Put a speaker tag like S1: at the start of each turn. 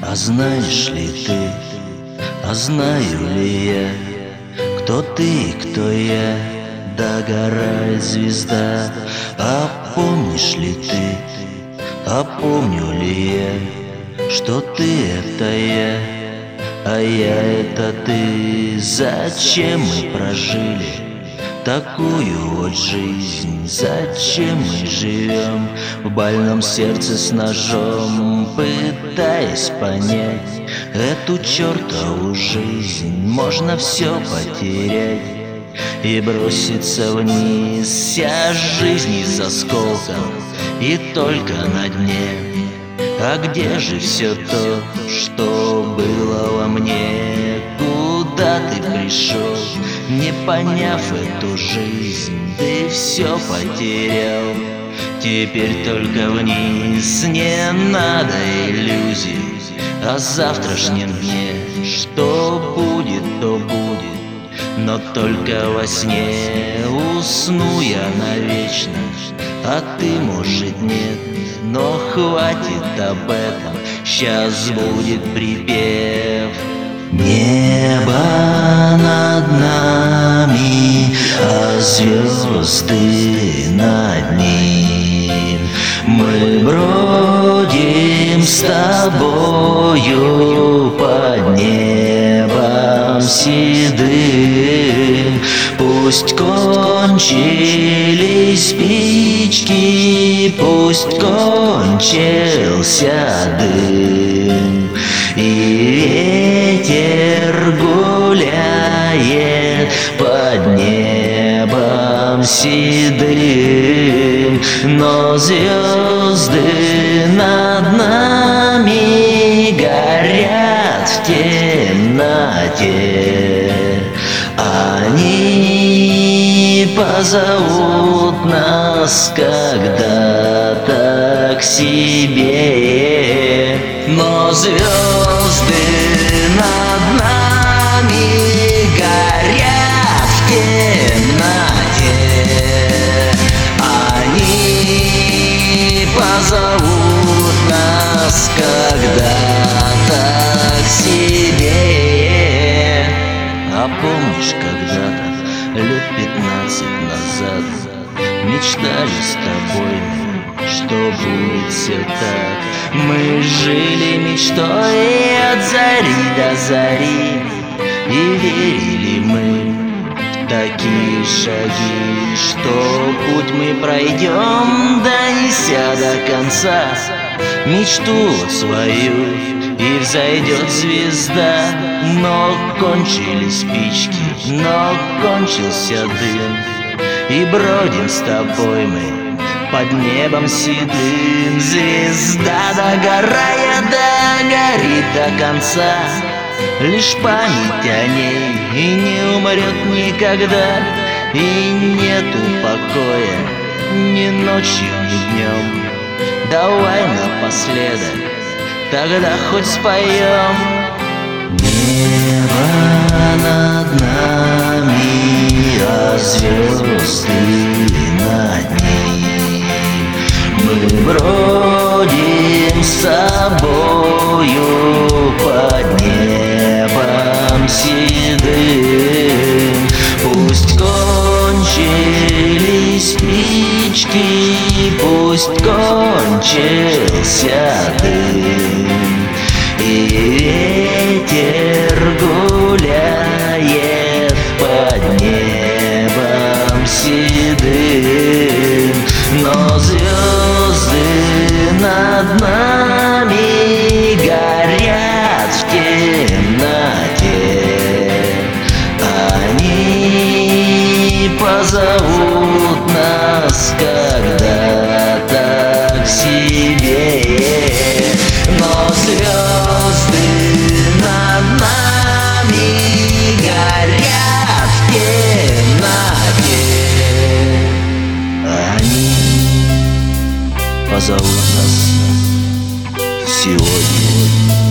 S1: А знаешь ли ты, а знаю ли я, кто ты и кто я? Догорает звезда. А помнишь ли ты, а помню ли я, что ты это я, а я это ты? Зачем мы прожили такую вот жизнь? Зачем мы живем в больном сердце с ножом, пытаясь понять эту чертову жизнь? Можно все потерять и броситься вниз, вся жизнь из осколков и только на дне. А где же все то, что было во мне? Куда ты пришел, не поняв эту жизнь? Ты все потерял, теперь только вниз. Не надо иллюзий о завтрашнем дне. Что будет, то будет, но только во сне. Усну я навечно, а ты, может, нет. Но хватит об этом, сейчас будет припев. Небо над нами, а звезды над ним. Мы бродим с тобою под небом седым. Пусть кончились спички, пусть кончился дым, и ветер гуляет под небом седым. Но звезды над нами горят в темноте. Они позовут нас когда-то к себе. Но звезды над нами горят в темноте. Они позовут нас когда-то к себе. А помнишь, когда-то, лет 15 назад, мечтали с тобой, что будет все так. Мы жили мечтой от зари до зари, и верили мы в такие шаги, что путь мы пройдем, донеся до конца мечту свою, и взойдет звезда. Но кончились спички, но кончился дым, и бродим с тобой мы под небом седым. Звезда, догорая, догорит до конца, лишь память о ней и не умрет никогда. И нету покоя ни ночью, ни днем. Давай напоследок тогда хоть споем. Небо над нами, а звезды над ним. Мы бродим с тобою под небом седым. Пусть кончились спички, пусть кончился дым, и ветер гуляет под небом седым. Но звезды над нами горят в темноте. Они позовут нас когда-то к себе. Но звезды над нами горят в темноте. Они позовут нас сегодня.